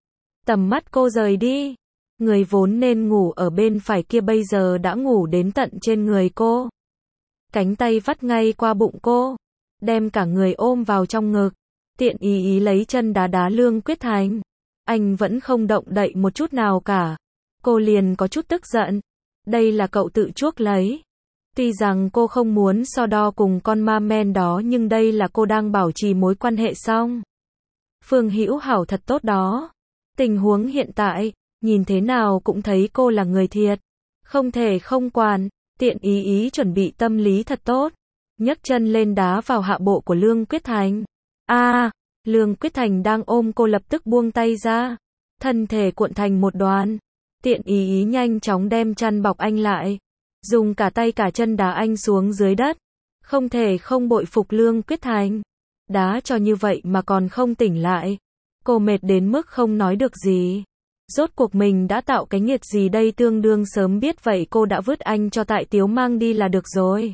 Tầm mắt cô rời đi. Người vốn nên ngủ ở bên phải kia bây giờ đã ngủ đến tận trên người cô. Cánh tay vắt ngay qua bụng cô, đem cả người ôm vào trong ngực. Tiện Ý Ý lấy chân đá đá Lương Quyết Thành. Anh vẫn không động đậy một chút nào cả. Cô liền có chút tức giận. Đây là cậu tự chuốc lấy. Tuy rằng cô không muốn so đo cùng con ma men đó nhưng đây là cô đang bảo trì mối quan hệ xong. Phương hữu hảo thật tốt đó. Tình huống hiện tại, nhìn thế nào cũng thấy cô là người thiệt. Không thể không quản. Tiện Ý Ý chuẩn bị tâm lý thật tốt. Nhấc chân lên đá vào hạ bộ của Lương Quyết Thành. A, à, Lương Quyết Thành đang ôm cô lập tức buông tay ra. Thân thể cuộn thành một đoàn. Tiện Ý Ý nhanh chóng đem chăn bọc anh lại. Dùng cả tay cả chân đá anh xuống dưới đất. Không thể không bội phục Lương Quyết Thành. Đá cho như vậy mà còn không tỉnh lại. Cô mệt đến mức không nói được gì. Rốt cuộc mình đã tạo cái nghiệt gì đây, tương đương sớm biết vậy cô đã vứt anh cho Tại Tiếu mang đi là được rồi.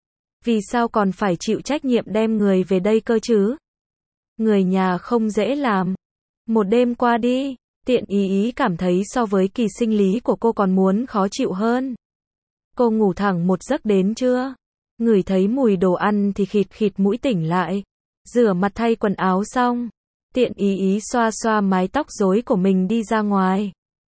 Vì sao còn phải chịu trách nhiệm đem người về đây cơ chứ? Người nhà không dễ làm. Một đêm qua đi, Tiện Ý Ý cảm thấy so với kỳ sinh lý của cô còn muốn khó chịu hơn. Cô ngủ thẳng một giấc đến trưa. Ngửi thấy mùi đồ ăn thì khịt khịt mũi tỉnh lại. Rửa mặt thay quần áo xong. Tiện Ý Ý xoa xoa mái tóc rối của mình đi ra ngoài.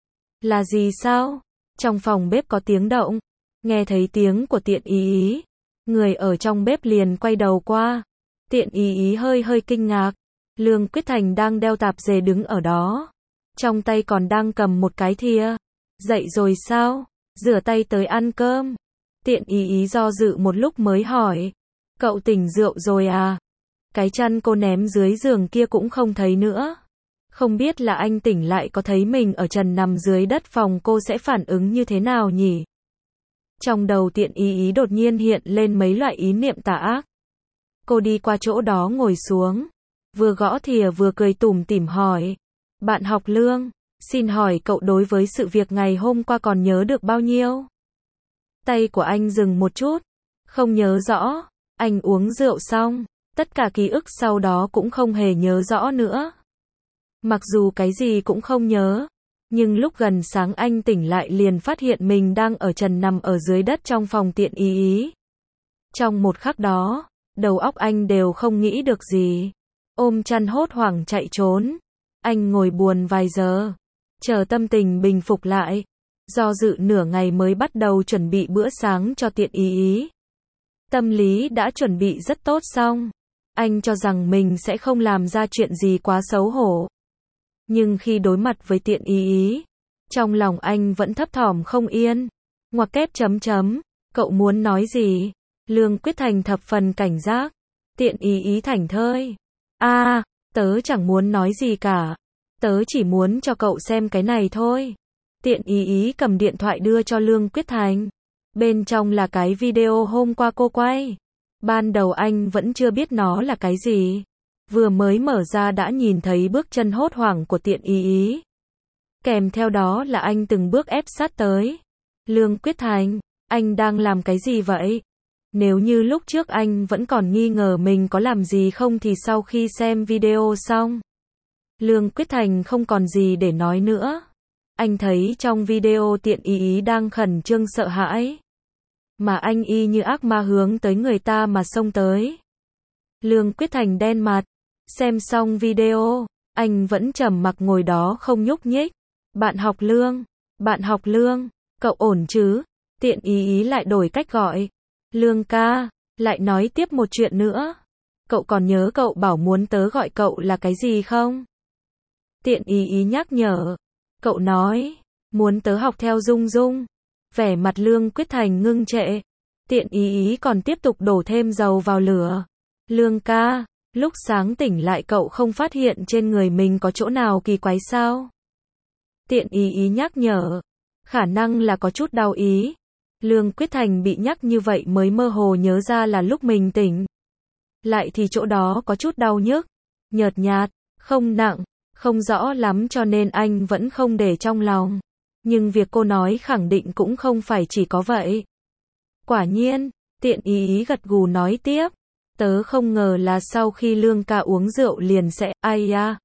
Là gì sao? Trong phòng bếp có tiếng động. Nghe thấy tiếng của Tiện Ý Ý. Người ở trong bếp liền quay đầu qua. Tiện Ý Ý hơi hơi kinh ngạc. Lương Quyết Thành đang đeo tạp dề đứng ở đó. Trong tay còn đang cầm một cái thìa. Dậy rồi sao? Rửa tay tới ăn cơm. Tiện Ý Ý do dự một lúc mới hỏi. Cậu tỉnh rượu rồi à? Cái chăn cô ném dưới giường kia cũng không thấy nữa. Không biết là anh tỉnh lại có thấy mình ở trần nằm dưới đất phòng cô sẽ phản ứng như thế nào nhỉ? Trong đầu Tiện Ý Ý đột nhiên hiện lên mấy loại ý niệm tà ác. Cô đi qua chỗ đó ngồi xuống, vừa gõ thìa vừa cười tủm tỉm hỏi. Bạn học Lương, xin hỏi cậu đối với sự việc ngày hôm qua còn nhớ được bao nhiêu? Tay của anh dừng một chút. Không nhớ rõ. Anh uống rượu xong, tất cả ký ức sau đó cũng không hề nhớ rõ nữa. Mặc dù cái gì cũng không nhớ, nhưng lúc gần sáng anh tỉnh lại liền phát hiện mình đang ở trần nằm ở dưới đất trong phòng Tiện Ý Ý. Trong một khắc đó, đầu óc anh đều không nghĩ được gì. Ôm chăn hốt hoảng chạy trốn. Anh ngồi buồn vài giờ, chờ tâm tình bình phục lại. Do dự nửa ngày mới bắt đầu chuẩn bị bữa sáng cho Tiện Ý Ý. Tâm lý đã chuẩn bị rất tốt xong. Anh cho rằng mình sẽ không làm ra chuyện gì quá xấu hổ. Nhưng khi đối mặt với Tiện Ý Ý, trong lòng anh vẫn thấp thỏm không yên. Ngoặc kép chấm chấm, cậu muốn nói gì? Lương Quyết Thành thập phần cảnh giác. Tiện Ý Ý thảnh thơi. A, à, tớ chẳng muốn nói gì cả. Tớ chỉ muốn cho cậu xem cái này thôi. Tiện Ý Ý cầm điện thoại đưa cho Lương Quyết Thành. Bên trong là cái video hôm qua cô quay. Ban đầu anh vẫn chưa biết nó là cái gì. Vừa mới mở ra đã nhìn thấy bước chân hốt hoảng của Tiện Ý Ý. Kèm theo đó là anh từng bước ép sát tới. Lương Quyết Thành, anh đang làm cái gì vậy? Nếu như lúc trước anh vẫn còn nghi ngờ mình có làm gì không thì sau khi xem video xong, Lương Quyết Thành không còn gì để nói nữa. Anh thấy trong video Tiện Ý Ý đang khẩn trương sợ hãi. Mà anh y như ác ma hướng tới người ta mà xông tới. Lương Quyết Thành đen mặt. Xem xong video, anh vẫn trầm mặc ngồi đó không nhúc nhích. Bạn học Lương, bạn học Lương, cậu ổn chứ? Tiện Ý Ý lại đổi cách gọi. Lương ca, lại nói tiếp một chuyện nữa. Cậu còn nhớ cậu bảo muốn tớ gọi cậu là cái gì không? Tiện Ý Ý nhắc nhở. Cậu nói, muốn tớ học theo Dung Dung. Vẻ mặt Lương Quyết Thành ngưng trệ. Tiện Ý Ý còn tiếp tục đổ thêm dầu vào lửa. Lương ca, lúc sáng tỉnh lại cậu không phát hiện trên người mình có chỗ nào kỳ quái sao? Tiện Ý Ý nhắc nhở. Khả năng là có chút đau ý. Lương Quyết Thành bị nhắc như vậy mới mơ hồ nhớ ra là lúc mình tỉnh lại thì chỗ đó có chút đau nhức. Nhợt nhạt, không nặng, không rõ lắm cho nên anh vẫn không để trong lòng. Nhưng việc cô nói khẳng định cũng không phải chỉ có vậy. Quả nhiên, Tiện Ý Ý gật gù nói tiếp. Tớ không ngờ là sau khi Lương ca uống rượu liền sẽ, ai à.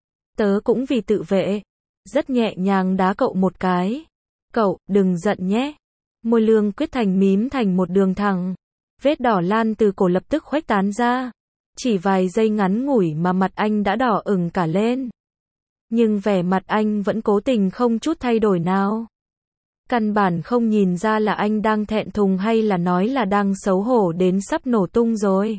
Tớ cũng vì tự vệ. Rất nhẹ nhàng đá cậu một cái. Cậu, đừng giận nhé. Môi Lương Quyết Thành mím thành một đường thẳng. Vết đỏ lan từ cổ lập tức khuếch tán ra. Chỉ vài giây ngắn ngủi mà mặt anh đã đỏ ửng cả lên. Nhưng vẻ mặt anh vẫn cố tình không chút thay đổi nào. Căn bản không nhìn ra là anh đang thẹn thùng hay là nói là đang xấu hổ đến sắp nổ tung rồi.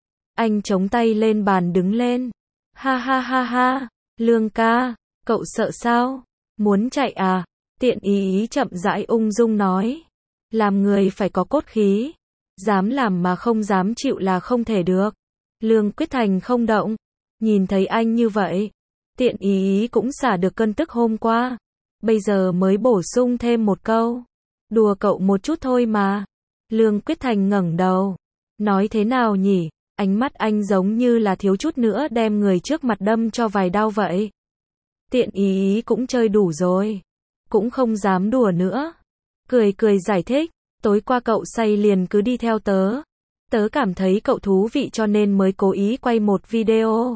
Anh chống tay lên bàn đứng lên. Ha ha ha ha, Lương ca, cậu sợ sao? Muốn chạy à? Tiện Ý Ý chậm rãi ung dung nói. Làm người phải có cốt khí. Dám làm mà không dám chịu là không thể được. Lương Quyết Thành không động. Nhìn thấy anh như vậy, Tiện Ý Ý cũng xả được cơn tức hôm qua. Bây giờ mới bổ sung thêm một câu. Đùa cậu một chút thôi mà. Lương Quyết Thành ngẩng đầu. Nói thế nào nhỉ? Ánh mắt anh giống như là thiếu chút nữa đem người trước mặt đâm cho vài đau vậy. Tiện Ý Ý cũng chơi đủ rồi. Cũng không dám đùa nữa. Cười cười giải thích. Tối qua cậu say liền cứ đi theo tớ. Tớ cảm thấy cậu thú vị cho nên mới cố ý quay một video.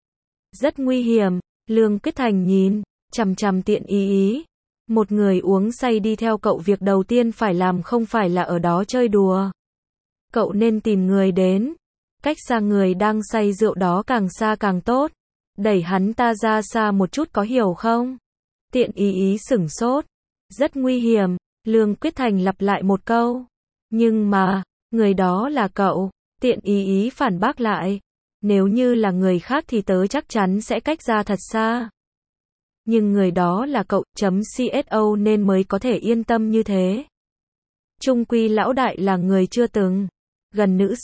Rất nguy hiểm. Lương Quyết Thành nhìn chằm chằm Tiện Ý Ý. Một người uống say đi theo cậu việc đầu tiên phải làm không phải là ở đó chơi đùa. Cậu nên tìm người đến. Cách xa người đang say rượu đó càng xa càng tốt. Đẩy hắn ta ra xa một chút có hiểu không? Tiện Ý Ý sửng sốt. Rất nguy hiểm. Lương Quyết Thành lặp lại một câu. Nhưng mà, người đó là cậu. Tiện Ý Ý phản bác lại. Nếu như là người khác thì tớ chắc chắn sẽ cách ra thật xa. Nhưng người đó là cậu, chấm co nên mới có thể yên tâm như thế. Chung quy lão đại là người chưa từng gần nữ sắc.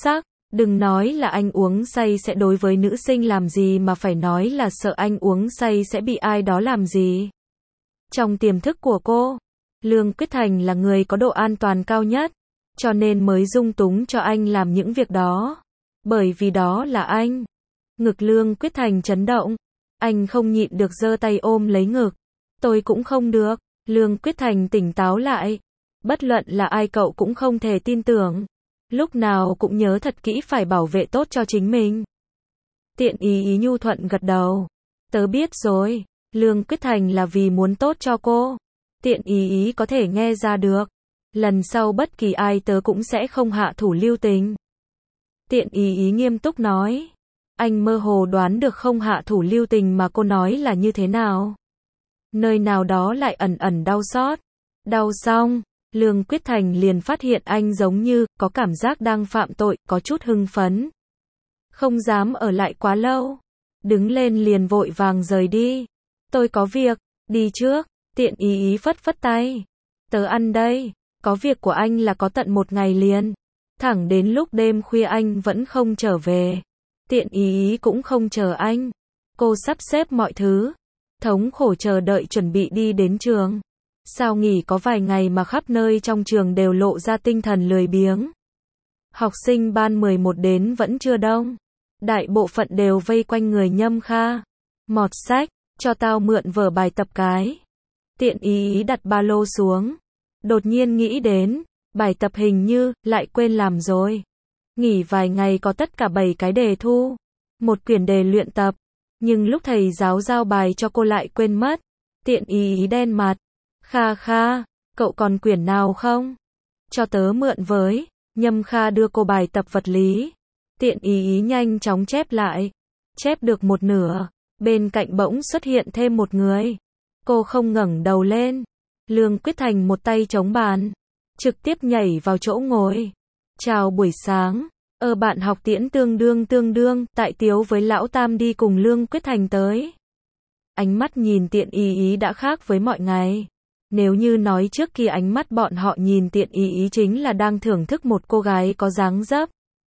Đừng nói là anh uống say sẽ đối với nữ sinh làm gì mà phải nói là sợ anh uống say sẽ bị ai đó làm gì. Trong tiềm thức của cô, Lương Quyết Thành là người có độ an toàn cao nhất, cho nên mới dung túng cho anh làm những việc đó. Bởi vì đó là anh. Ngực Lương Quyết Thành chấn động. Anh không nhịn được giơ tay ôm lấy ngực. Tôi cũng không được. Lương Quyết Thành tỉnh táo lại. Bất luận là ai cậu cũng không thể tin tưởng. Lúc nào cũng nhớ thật kỹ phải bảo vệ tốt cho chính mình. Tiện ý ý nhu thuận gật đầu. Tớ biết rồi. Lương Quyết Thành là vì muốn tốt cho cô. Tiện ý ý có thể nghe ra được. Lần sau bất kỳ ai tớ cũng sẽ không hạ thủ lưu tình. Tiện ý ý nghiêm túc nói. Anh mơ hồ đoán được không hạ thủ lưu tình mà cô nói là như thế nào. Nơi nào đó lại ẩn ẩn đau xót. Đau xong, Lương Quyết Thành liền phát hiện anh giống như có cảm giác đang phạm tội, có chút hưng phấn. Không dám ở lại quá lâu. Đứng lên liền vội vàng rời đi. Tôi có việc, đi trước. Tiện ý ý phất phất tay. Tớ ăn đây. Có việc của anh là có tận một ngày liền. Thẳng đến lúc đêm khuya anh vẫn không trở về. Tiện ý ý cũng không chờ anh. Cô sắp xếp mọi thứ. Thống khổ chờ đợi chuẩn bị đi đến trường. Sao nghỉ có vài ngày mà khắp nơi trong trường đều lộ ra tinh thần lười biếng. Học sinh ban mười một đến vẫn chưa đông. Đại bộ phận đều vây quanh người Nhâm Kha. Mọt sách, cho tao mượn vở bài tập cái. Tiện ý ý đặt ba lô xuống. Đột nhiên nghĩ đến, bài tập hình như, lại quên làm rồi. Nghỉ vài ngày có tất cả bảy cái đề thu. Một quyển đề luyện tập. Nhưng lúc thầy giáo giao bài cho cô lại quên mất. Tiện ý ý đen mặt. Kha Kha, cậu còn quyển nào không? Cho tớ mượn với. Nhâm Kha đưa cô bài tập vật lý. Tiện ý ý nhanh chóng chép lại. Chép được một nửa. Bên cạnh bỗng xuất hiện thêm một người. Cô không ngẩng đầu lên. Lương Quyết Thành một tay chống bàn. Trực tiếp nhảy vào chỗ ngồi. Chào buổi sáng. Ờ bạn học Tiễn tương đương tương đương. Tại Tiếu với Lão Tam đi cùng Lương Quyết Thành tới. Ánh mắt nhìn Tiện ý ý đã khác với mọi ngày. Nếu như nói trước kia ánh mắt bọn họ nhìn Tiện ý ý chính là đang thưởng thức một cô gái có dáng dấp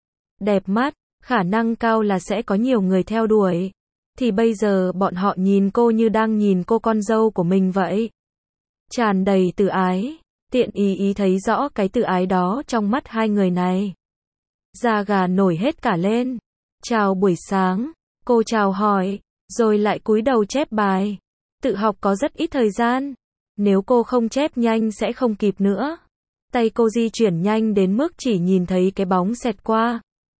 đẹp mắt, khả năng cao là sẽ có nhiều người theo đuổi. Thì bây giờ bọn họ nhìn cô như đang nhìn cô con dâu của mình vậy. Tràn đầy tự ái. Tiện ý ý thấy rõ cái tự ái đó trong mắt hai người này. Da gà nổi hết cả lên. Chào buổi sáng. Cô chào hỏi. Rồi lại cúi đầu chép bài. Tự học có rất ít thời gian. Nếu cô không chép nhanh sẽ không kịp nữa. Tay cô di chuyển nhanh đến mức chỉ nhìn thấy cái bóng xẹt qua.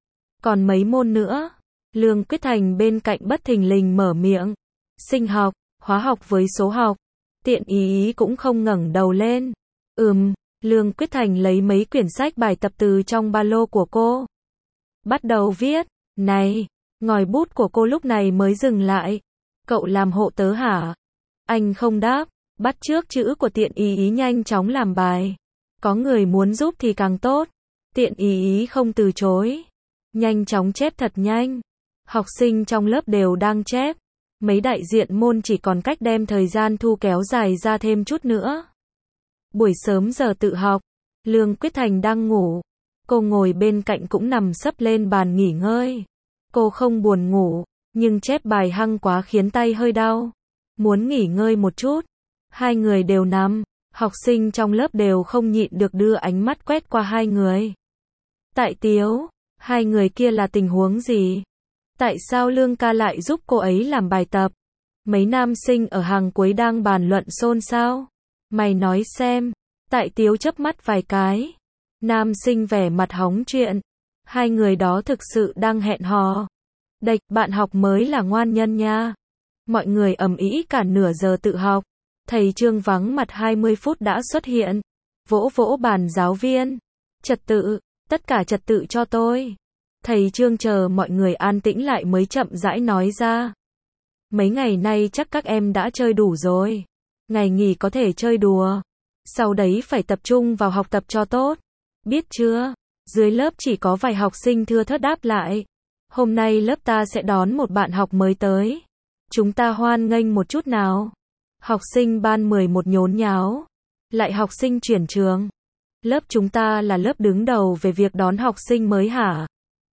Còn mấy môn nữa. Lương Quyết Thành bên cạnh bất thình lình mở miệng. Sinh học, hóa học với số học. Tiện ý ý cũng không ngẩng đầu lên. Ừm, Lương Quyết Thành lấy mấy quyển sách bài tập từ trong ba lô của cô. Bắt đầu viết. Này, ngòi bút của cô lúc này mới dừng lại. Cậu làm hộ tớ hả? Anh không đáp. Bắt chước chữ của Tiện ý ý nhanh chóng làm bài. Có người muốn giúp thì càng tốt. Tiện ý ý không từ chối. Nhanh chóng chép thật nhanh. Học sinh trong lớp đều đang chép. Mấy đại diện môn chỉ còn cách đem thời gian thu kéo dài ra thêm chút nữa. Buổi sớm giờ tự học. Lương Quyết Thành đang ngủ. Cô ngồi bên cạnh cũng nằm sấp lên bàn nghỉ ngơi. Cô không buồn ngủ, nhưng chép bài hăng quá khiến tay hơi đau. Muốn nghỉ ngơi một chút. Hai người đều nằm. Học sinh trong lớp đều không nhịn được đưa ánh mắt quét qua hai người. Tại Tiếu, hai người kia là tình huống gì? Tại sao Lương ca lại giúp cô ấy làm bài tập? Mấy nam sinh ở hàng cuối đang bàn luận xôn xao. Mày nói xem. Tại Tiếu chớp mắt vài cái. Nam sinh vẻ mặt hóng chuyện. Hai người đó thực sự đang hẹn hò. Địch, bạn học mới là ngoan nhân nha. Mọi người ầm ĩ cả nửa giờ tự học. Thầy Trương vắng mặt hai mươi phút đã xuất hiện. Vỗ vỗ bàn giáo viên. Trật tự, tất cả trật tự cho tôi. Thầy Trương chờ mọi người an tĩnh lại mới chậm rãi nói ra. Mấy ngày nay chắc các em đã chơi đủ rồi. Ngày nghỉ có thể chơi đùa. Sau đấy phải tập trung vào học tập cho tốt. Biết chưa? Dưới lớp chỉ có vài học sinh thưa thớt đáp lại. Hôm nay lớp ta sẽ đón một bạn học mới tới. Chúng ta hoan nghênh một chút nào. Học sinh ban mười một nhốn nháo. Lại học sinh chuyển trường. Lớp chúng ta là lớp đứng đầu về việc đón học sinh mới hả?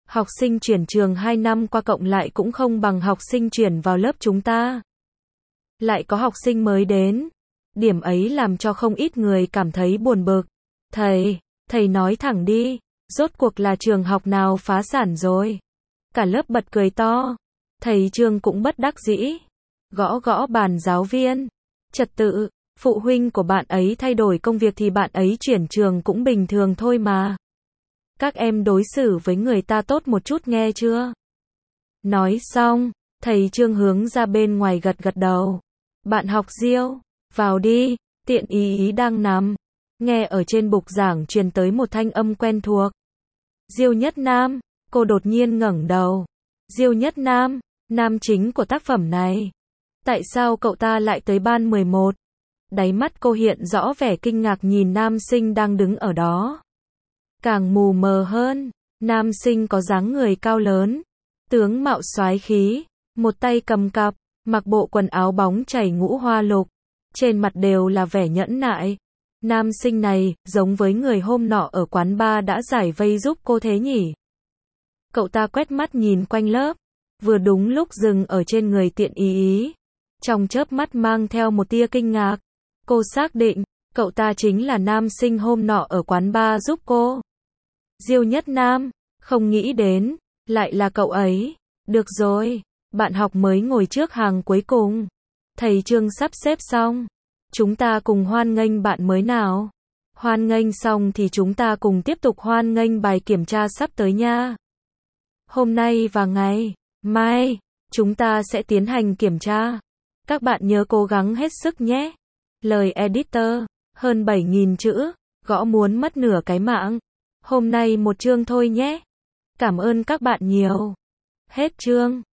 Học sinh chuyển trường hai năm qua cộng lại cũng không bằng học sinh chuyển vào lớp chúng ta. Lại có học sinh mới đến. Điểm ấy làm cho không ít người cảm thấy buồn bực. Thầy, thầy nói thẳng đi, rốt cuộc là trường học nào phá sản rồi? Cả lớp bật cười to. Thầy Trương cũng bất đắc dĩ. Gõ gõ bàn giáo viên. Trật tự, phụ huynh của bạn ấy thay đổi công việc thì bạn ấy chuyển trường cũng bình thường thôi mà. Các em đối xử với người ta tốt một chút nghe chưa? Nói xong, thầy Trương hướng ra bên ngoài gật gật đầu. Bạn học Diêu, vào đi, Tiện ý ý đang nằm. Nghe ở trên bục giảng truyền tới một thanh âm quen thuộc. Diêu Nhất Nam, cô đột nhiên ngẩng đầu. Diêu Nhất Nam, nam chính của tác phẩm này. Tại sao cậu ta lại tới ban mười một? Đáy mắt cô hiện rõ vẻ kinh ngạc nhìn nam sinh đang đứng ở đó. Càng mù mờ hơn, nam sinh có dáng người cao lớn, tướng mạo soái khí, một tay cầm cặp, mặc bộ quần áo bóng chảy ngũ hoa lục, trên mặt đều là vẻ nhẫn nại. Nam sinh này, giống với người hôm nọ ở quán bar đã giải vây giúp cô thế nhỉ? Cậu ta quét mắt nhìn quanh lớp, vừa đúng lúc dừng ở trên người Tiện ý ý. Trong chớp mắt mang theo một tia kinh ngạc. Cô xác định, cậu ta chính là nam sinh hôm nọ ở quán bar giúp cô. Diêu Nhất Nam, không nghĩ đến, lại là cậu ấy. Được rồi, bạn học mới ngồi trước hàng cuối cùng. Thầy Trương sắp xếp xong. Chúng ta cùng hoan nghênh bạn mới nào. Hoan nghênh xong thì chúng ta cùng tiếp tục hoan nghênh bài kiểm tra sắp tới nha. Hôm nay và ngày mai, chúng ta sẽ tiến hành kiểm tra. Các bạn nhớ cố gắng hết sức nhé. Lời editor, hơn bảy nghìn chữ, gõ muốn mất nửa cái mạng. Hôm nay một chương thôi nhé. Cảm ơn các bạn nhiều. Hết chương.